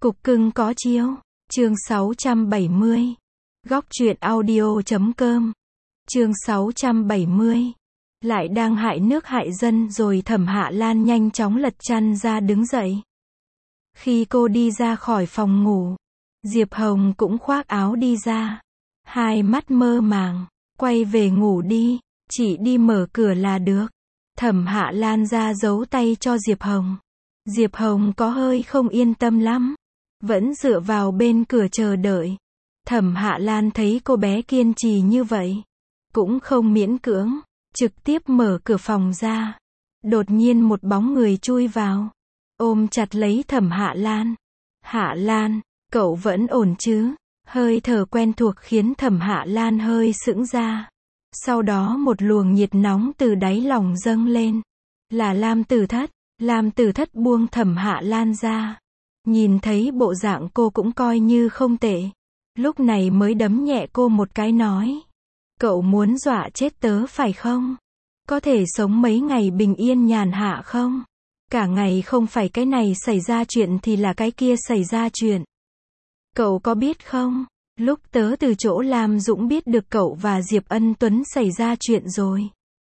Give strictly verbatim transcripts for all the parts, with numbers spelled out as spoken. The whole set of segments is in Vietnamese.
Cục cưng có chiếu. Chương sáu trăm bảy mươi. Góc truyện audio chấm com. Chương sáu trăm bảy mươi. Lại đang hại nước hại dân rồi. Thẩm Hạ Lan nhanh chóng lật chăn ra đứng dậy. Khi cô đi ra khỏi phòng ngủ, Diệp Hồng cũng khoác áo đi ra. Hai mắt mơ màng. Quay về ngủ đi, chỉ đi mở cửa là được. Thẩm Hạ Lan ra giấu tay cho Diệp Hồng. Diệp Hồng có hơi không yên tâm lắm, vẫn dựa vào bên cửa chờ đợi. Thẩm Hạ Lan thấy cô bé kiên trì như vậy, cũng không miễn cưỡng, trực tiếp mở cửa phòng ra. Đột nhiên một bóng người chui vào, ôm chặt lấy Thẩm Hạ Lan. Hạ Lan, cậu vẫn ổn chứ? Hơi thở quen thuộc khiến Thẩm Hạ Lan hơi sững ra. Sau đó một luồng nhiệt nóng từ đáy lòng dâng lên. Là Lam Tử Thất. Lam Tử Thất buông Thẩm Hạ Lan ra. Nhìn thấy bộ dạng cô cũng coi như không tệ. Lúc này mới đấm nhẹ cô một cái nói. Cậu muốn dọa chết tớ phải không? Có thể sống mấy ngày bình yên nhàn hạ không? Cả ngày không phải cái này xảy ra chuyện thì là cái kia xảy ra chuyện. Cậu có biết không? Lúc tớ từ chỗ Lam Dũng biết được cậu và Diệp Ân Tuấn xảy ra chuyện rồi.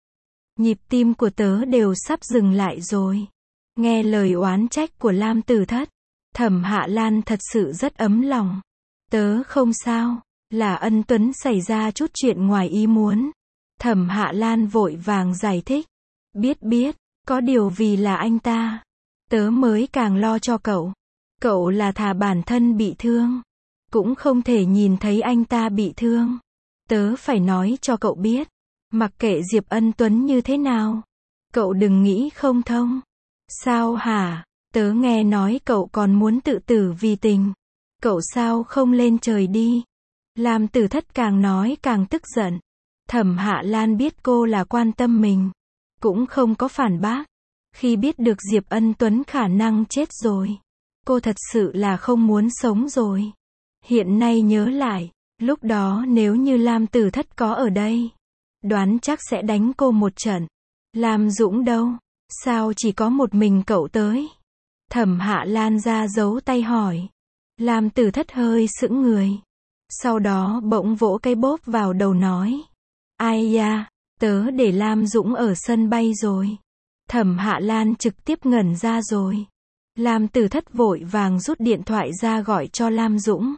Nhịp tim của tớ đều sắp dừng lại rồi. Nghe lời oán trách của Lam Tử Thất, Thẩm Hạ Lan thật sự rất ấm lòng. Tớ không sao, là Ân Tuấn xảy ra chút chuyện ngoài ý muốn. Thẩm Hạ Lan vội vàng giải thích. Biết biết, có điều vì là anh ta, tớ mới càng lo cho cậu. Cậu là thà bản thân bị thương, cũng không thể nhìn thấy anh ta bị thương. Tớ phải nói cho cậu biết, mặc kệ Diệp Ân Tuấn như thế nào, cậu đừng nghĩ không thông. Sao hả? Tớ nghe nói cậu còn muốn tự tử vì tình. Cậu sao không lên trời đi? Lam Tử Thất càng nói càng tức giận. Thẩm Hạ Lan biết cô là quan tâm mình, cũng không có phản bác. Khi biết được Diệp Ân Tuấn khả năng chết rồi, cô thật sự là không muốn sống rồi. Hiện nay nhớ lại, lúc đó nếu như Lam Tử Thất có ở đây, đoán chắc sẽ đánh cô một trận. Lam Dũng đâu? Sao chỉ có một mình cậu tới? Thẩm Hạ Lan ra giấu tay hỏi. Lam Tử Thất hơi sững người. Sau đó bỗng vỗ cái bóp vào đầu nói. Ai da, tớ để Lam Dũng ở sân bay rồi. Thẩm Hạ Lan trực tiếp ngẩn ra rồi. Lam Tử Thất vội vàng rút điện thoại ra gọi cho Lam Dũng.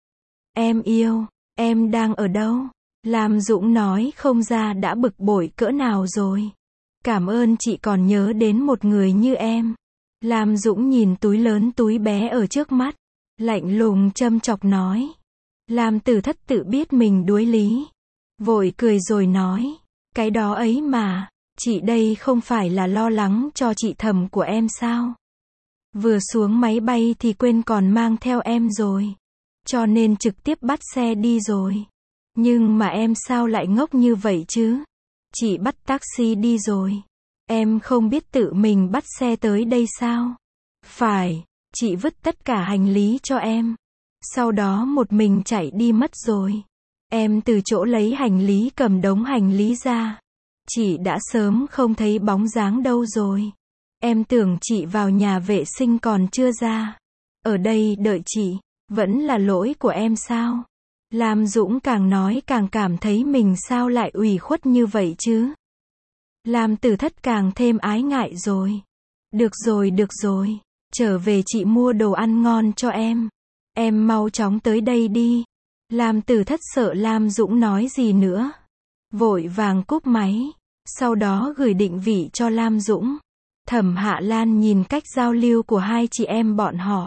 Em yêu, em đang ở đâu? Lam Dũng nói không ra đã bực bội cỡ nào rồi. Cảm ơn chị còn nhớ đến một người như em. Lam Dũng nhìn túi lớn túi bé ở trước mắt, lạnh lùng châm chọc nói. Lam Tử Thất tự biết mình đuối lý, vội cười rồi nói. Cái đó ấy mà, chị đây không phải là lo lắng cho chị Thẩm của em sao? Vừa xuống máy bay thì quên còn mang theo em rồi, cho nên trực tiếp bắt xe đi rồi. Nhưng mà em sao lại ngốc như vậy chứ? Chị bắt taxi đi rồi. Em không biết tự mình bắt xe tới đây sao? Phải, chị vứt tất cả hành lý cho em. Sau đó một mình chạy đi mất rồi. Em từ chỗ lấy hành lý cầm đống hành lý ra. Chị đã sớm không thấy bóng dáng đâu rồi. Em tưởng chị vào nhà vệ sinh còn chưa ra. Ở đây đợi chị, vẫn là lỗi của em sao? Lam Dũng càng nói càng cảm thấy mình sao lại ủy khuất như vậy chứ? Lam Tử Thất càng thêm ái ngại rồi. Được rồi được rồi, trở về chị mua đồ ăn ngon cho em. Em mau chóng tới đây đi. Lam Tử Thất sợ Lam Dũng nói gì nữa, vội vàng cúp máy. Sau đó gửi định vị cho Lam Dũng. Thẩm Hạ Lan nhìn cách giao lưu của hai chị em bọn họ,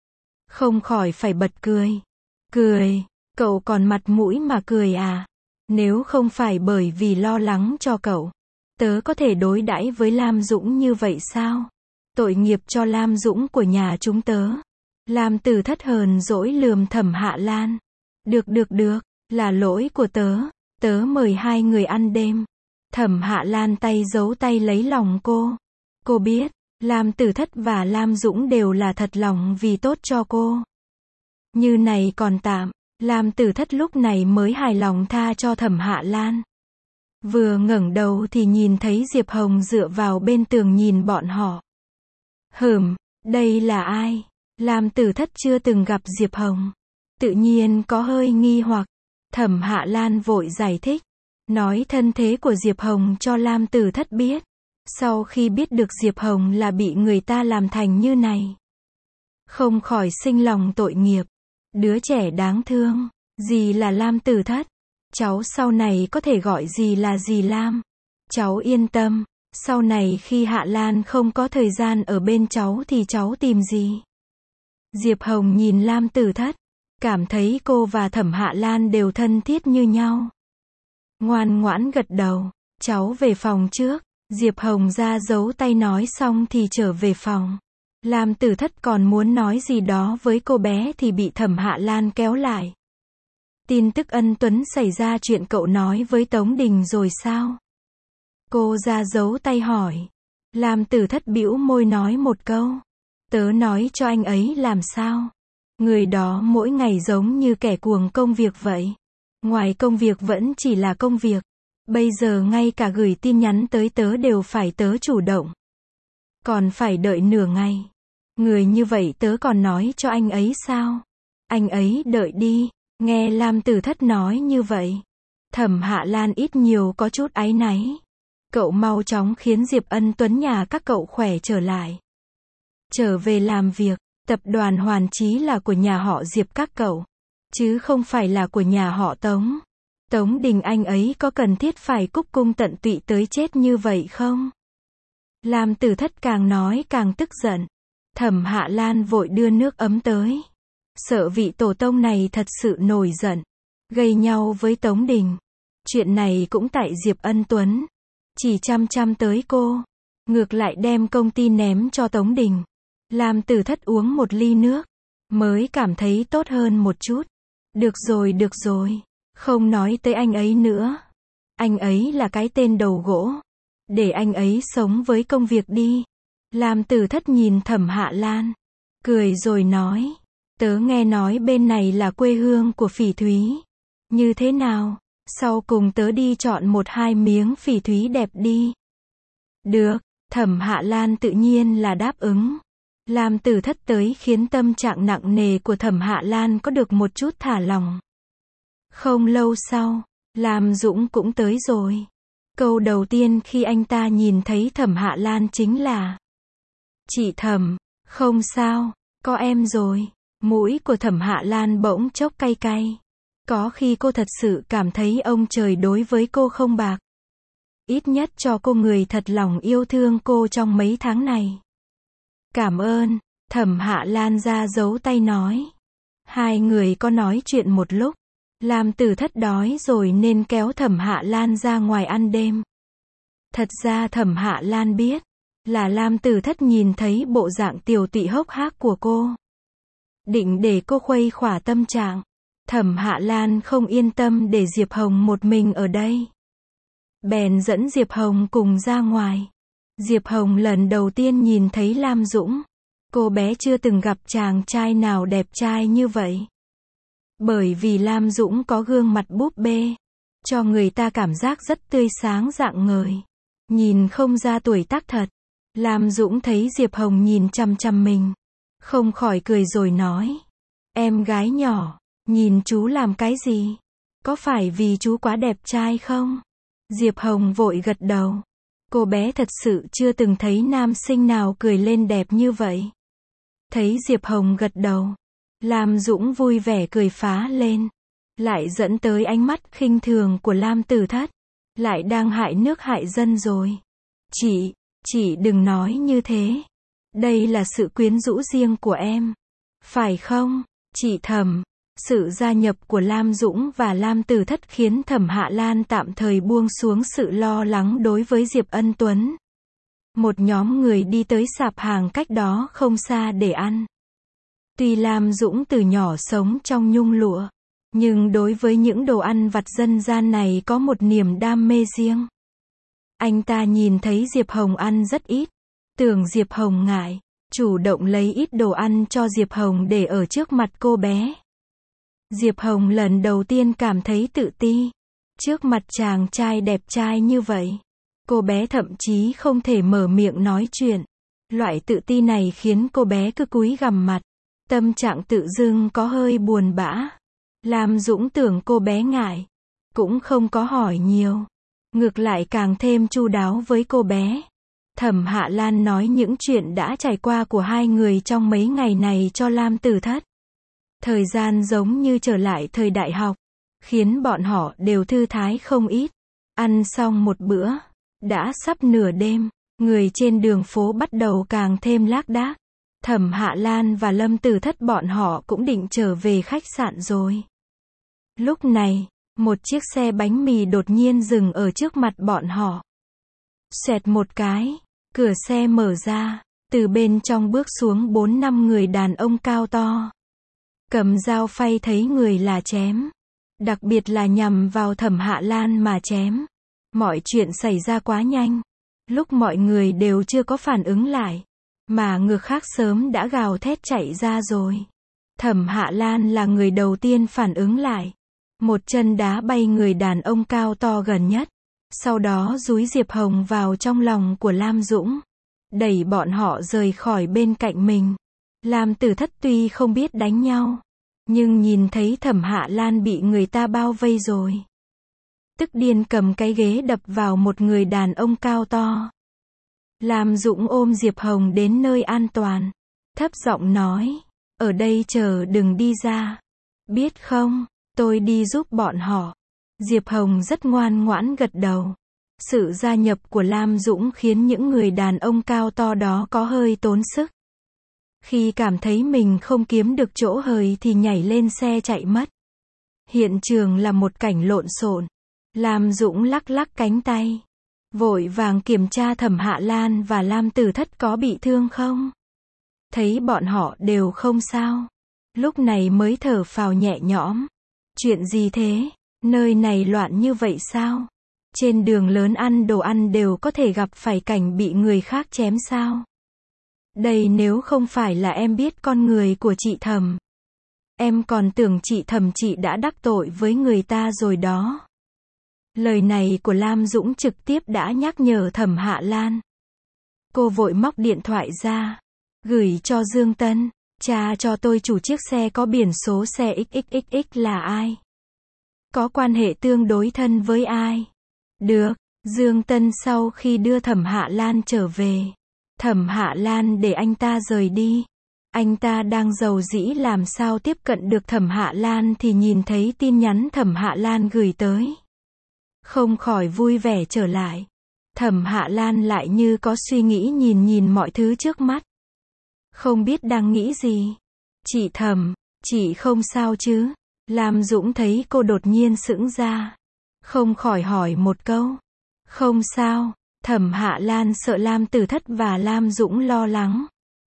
không khỏi phải bật cười. Cười, cậu còn mặt mũi mà cười à? Nếu không phải bởi vì lo lắng cho cậu, tớ có thể đối đãi với Lam Dũng như vậy sao? Tội nghiệp cho Lam Dũng của nhà chúng tớ. Lam Tử Thất hờn dỗi lườm Thẩm Hạ Lan. Được được được, là lỗi của tớ. Tớ mời hai người ăn đêm. Thẩm Hạ Lan tay giấu tay lấy lòng cô. Cô biết, Lam Tử Thất và Lam Dũng đều là thật lòng vì tốt cho cô. Như này còn tạm. Lam Tử Thất lúc này mới hài lòng tha cho Thẩm Hạ Lan. Vừa ngẩng đầu thì nhìn thấy Diệp Hồng dựa vào bên tường nhìn bọn họ. Hừm, đây là ai? Lam Tử Thất chưa từng gặp Diệp Hồng, tự nhiên có hơi nghi hoặc. Thẩm Hạ Lan vội giải thích, nói thân thế của Diệp Hồng cho Lam Tử Thất biết. Sau khi biết được Diệp Hồng là bị người ta làm thành như này, không khỏi sinh lòng tội nghiệp. Đứa trẻ đáng thương, dì là Lam Tử Thất, cháu sau này có thể gọi dì là dì Lam. Cháu yên tâm, sau này khi Hạ Lan không có thời gian ở bên cháu thì cháu tìm dì. Diệp Hồng nhìn Lam Tử Thất, cảm thấy cô và Thẩm Hạ Lan đều thân thiết như nhau. Ngoan ngoãn gật đầu, cháu về phòng trước. Diệp Hồng ra giấu tay nói xong thì trở về phòng. Lam Tử Thất còn muốn nói gì đó với cô bé thì bị Thẩm Hạ Lan kéo lại. Tin tức Ân Tuấn xảy ra chuyện cậu nói với Tống Đình rồi sao? Cô ra giấu tay hỏi. Lam Tử Thất bĩu môi nói một câu. Tớ nói cho anh ấy làm sao? Người đó mỗi ngày giống như kẻ cuồng công việc vậy. Ngoài công việc vẫn chỉ là công việc. Bây giờ ngay cả gửi tin nhắn tới tớ đều phải tớ chủ động. Còn phải đợi nửa ngày. Người như vậy tớ còn nói cho anh ấy sao? Anh ấy đợi đi. Nghe Lam Tử Thất nói như vậy, Thẩm Hạ Lan ít nhiều có chút áy náy. Cậu mau chóng khiến Diệp Ân Tuấn nhà các cậu khỏe trở lại. Trở về làm việc, tập đoàn Hoàn Chí là của nhà họ Diệp các cậu, chứ không phải là của nhà họ Tống. Tống Đình anh ấy có cần thiết phải cúc cung tận tụy tới chết như vậy không? Lam Tử Thất càng nói càng tức giận. Thẩm Hạ Lan vội đưa nước ấm tới. Sợ vị tổ tông này thật sự nổi giận, gây nhau với Tống Đình. Chuyện này cũng tại Diệp Ân Tuấn. Chỉ chăm chăm tới cô, ngược lại đem công ty ném cho Tống Đình. Lam Tử Thất uống một ly nước, mới cảm thấy tốt hơn một chút. Được rồi được rồi, không nói tới anh ấy nữa. Anh ấy là cái tên đầu gỗ. Để anh ấy sống với công việc đi. Lam Tử Thất nhìn Thẩm Hạ Lan, cười rồi nói. Tớ nghe nói bên này là quê hương của phỉ thúy. Như thế nào? Sau cùng tớ đi chọn một hai miếng phỉ thúy đẹp đi. Được, Thẩm Hạ Lan tự nhiên là đáp ứng. Lam Tử Thất tới khiến tâm trạng nặng nề của Thẩm Hạ Lan có được một chút thả lỏng. Không lâu sau, Lam Dũng cũng tới rồi. Câu đầu tiên khi anh ta nhìn thấy Thẩm Hạ Lan chính là: Chị Thẩm, không sao, có em rồi. Mũi của Thẩm Hạ Lan bỗng chốc cay cay. Có khi cô thật sự cảm thấy ông trời đối với cô không bạc. Ít nhất cho cô người thật lòng yêu thương cô trong mấy tháng này. Cảm ơn, Thẩm Hạ Lan ra giấu tay nói. Hai người có nói chuyện một lúc. Lam Tử Thất đói rồi nên kéo Thẩm Hạ Lan ra ngoài ăn đêm. Thật ra Thẩm Hạ Lan biết là Lam Tử Thất nhìn thấy bộ dạng tiều tụy hốc hác của cô, định để cô khuây khỏa tâm trạng. Thẩm Hạ Lan không yên tâm để Diệp Hồng một mình ở đây, bèn dẫn Diệp Hồng cùng ra ngoài. Diệp Hồng lần đầu tiên nhìn thấy Lam Dũng. Cô bé chưa từng gặp chàng trai nào đẹp trai như vậy. Bởi vì Lam Dũng có gương mặt búp bê, cho người ta cảm giác rất tươi sáng rạng ngời, nhìn không ra tuổi tác thật. Lam Dũng thấy Diệp Hồng nhìn chăm chăm mình, không khỏi cười rồi nói. Em gái nhỏ, nhìn chú làm cái gì? Có phải vì chú quá đẹp trai không? Diệp Hồng vội gật đầu. Cô bé thật sự chưa từng thấy nam sinh nào cười lên đẹp như vậy. Thấy Diệp Hồng gật đầu, Lam Dũng vui vẻ cười phá lên. Lại dẫn tới ánh mắt khinh thường của Lam Tử Thất. Lại đang hại nước hại dân rồi. Chị, chị đừng nói như thế. Đây là sự quyến rũ riêng của em. Phải không, chị Thẩm? Sự gia nhập của Lam Dũng và Lam Tử Thất khiến Thẩm Hạ Lan tạm thời buông xuống sự lo lắng đối với Diệp Ân Tuấn. Một nhóm người đi tới sạp hàng cách đó không xa để ăn. Tuy Lam Dũng từ nhỏ sống trong nhung lụa, nhưng đối với những đồ ăn vặt dân gian này có một niềm đam mê riêng. Anh ta nhìn thấy Diệp Hồng ăn rất ít, tưởng Diệp Hồng ngại, chủ động lấy ít đồ ăn cho Diệp Hồng để ở trước mặt cô bé. Diệp Hồng lần đầu tiên cảm thấy tự ti. Trước mặt chàng trai đẹp trai như vậy, cô bé thậm chí không thể mở miệng nói chuyện. Loại tự ti này khiến cô bé cứ cúi gằm mặt, Tâm trạng tự dưng có hơi buồn bã. Lam Dũng tưởng cô bé ngại, cũng không có hỏi nhiều. Ngược lại càng thêm chu đáo với cô bé. Thẩm Hạ Lan nói những chuyện đã trải qua của hai người trong mấy ngày này cho Lam Tử Thất. Thời gian giống như trở lại thời đại học, khiến bọn họ đều thư thái không ít. Ăn xong một bữa, đã sắp nửa đêm, người trên đường phố bắt đầu càng thêm lác đác. Thẩm Hạ Lan và Lâm Tử Thất bọn họ cũng định trở về khách sạn rồi. Lúc này, một chiếc xe bánh mì đột nhiên dừng ở trước mặt bọn họ. Xoẹt một cái, cửa xe mở ra, từ bên trong bước xuống bốn năm người đàn ông cao to. Cầm dao phay thấy người là chém. Đặc biệt là nhằm vào Thẩm Hạ Lan mà chém. Mọi chuyện xảy ra quá nhanh. Lúc mọi người đều chưa có phản ứng lại, mà ngược khác sớm đã gào thét chạy ra rồi. Thẩm Hạ Lan là người đầu tiên phản ứng lại. Một chân đá bay người đàn ông cao to gần nhất. Sau đó dúi Diệp Hồng vào trong lòng của Lam Dũng. Đẩy bọn họ rời khỏi bên cạnh mình. Lam Tử Thất tuy không biết đánh nhau, nhưng nhìn thấy Thẩm Hạ Lan bị người ta bao vây rồi. Tức điên cầm cái ghế đập vào một người đàn ông cao to. Lam Dũng ôm Diệp Hồng đến nơi an toàn. Thấp giọng nói, ở đây chờ đừng đi ra. Biết không, tôi đi giúp bọn họ. Diệp Hồng rất ngoan ngoãn gật đầu. Sự gia nhập của Lam Dũng khiến những người đàn ông cao to đó có hơi tốn sức. Khi cảm thấy mình không kiếm được chỗ hời thì nhảy lên xe chạy mất. Hiện trường là một cảnh lộn xộn. Lam Dũng lắc lắc cánh tay, vội vàng kiểm tra Thẩm Hạ Lan và Lam Tử Thất có bị thương không. Thấy bọn họ đều không sao, lúc này mới thở phào nhẹ nhõm. Chuyện gì thế? Nơi này loạn như vậy sao? Trên đường lớn ăn đồ ăn đều có thể gặp phải cảnh bị người khác chém sao? Đây nếu không phải là em biết con người của chị Thẩm, em còn tưởng chị Thẩm chị đã đắc tội với người ta rồi đó. Lời này của Lam Dũng trực tiếp đã nhắc nhở Thẩm Hạ Lan. Cô vội móc điện thoại ra, gửi cho Dương Tân. Tra cho tôi chủ chiếc xe có biển số xe ích ích ích ích là ai? Có quan hệ tương đối thân với ai? Được. Dương Tân sau khi đưa Thẩm Hạ Lan trở về, Thẩm Hạ Lan để anh ta rời đi. Anh ta đang rầu rĩ làm sao tiếp cận được Thẩm Hạ Lan thì nhìn thấy tin nhắn Thẩm Hạ Lan gửi tới. Không khỏi vui vẻ trở lại. Thẩm Hạ Lan lại như có suy nghĩ nhìn nhìn mọi thứ trước mắt. Không biết đang nghĩ gì. Chị Thẩm, chị không sao chứ? Lam Dũng thấy cô đột nhiên sững ra, không khỏi hỏi một câu. Không sao. Thẩm Hạ Lan sợ Lam Tử Thất và Lam Dũng lo lắng,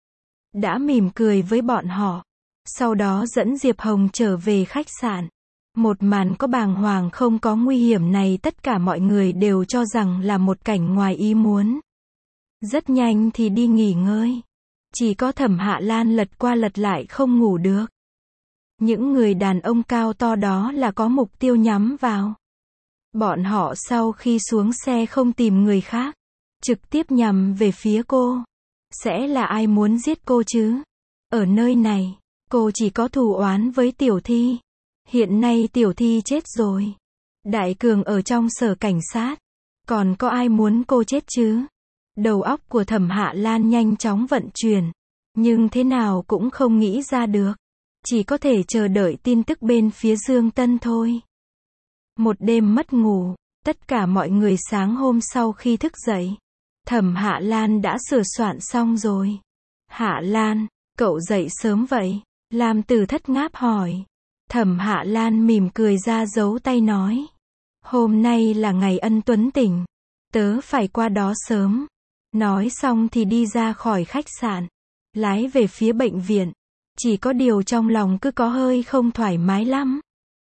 đã mỉm cười với bọn họ. Sau đó dẫn Diệp Hồng trở về khách sạn. Một màn có bàng hoàng không có nguy hiểm này tất cả mọi người đều cho rằng là một cảnh ngoài ý muốn. Rất nhanh thì đi nghỉ ngơi. Chỉ có Thẩm Hạ Lan lật qua lật lại không ngủ được. Những người đàn ông cao to đó là có mục tiêu nhắm vào. Bọn họ sau khi xuống xe không tìm người khác, trực tiếp nhằm về phía cô. Sẽ là ai muốn giết cô chứ? Ở nơi này, cô chỉ có thù oán với Tiểu Thi. Hiện nay Tiểu Thi chết rồi. Đại Cường ở trong sở cảnh sát. Còn có ai muốn cô chết chứ? Đầu óc của Thẩm Hạ Lan nhanh chóng vận chuyển. Nhưng thế nào cũng không nghĩ ra được. Chỉ có thể chờ đợi tin tức bên phía Dương Tân thôi. Một đêm mất ngủ, tất cả mọi người sáng hôm sau khi thức dậy, Thẩm Hạ Lan đã sửa soạn xong rồi. Hạ Lan, cậu dậy sớm vậy? Lam Tử Thất ngáp hỏi. Thẩm Hạ Lan mỉm cười ra dấu tay nói. Hôm nay là ngày Ân Tuấn tỉnh. Tớ phải qua đó sớm. Nói xong thì đi ra khỏi khách sạn, lái về phía bệnh viện. Chỉ có điều trong lòng cứ có hơi không thoải mái lắm.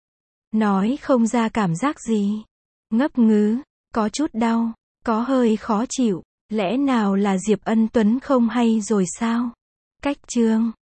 Nói không ra cảm giác gì. Ngấp ngứ, có chút đau, có hơi khó chịu. Lẽ nào là Diệp Ân Tuấn không hay rồi sao? Cách chương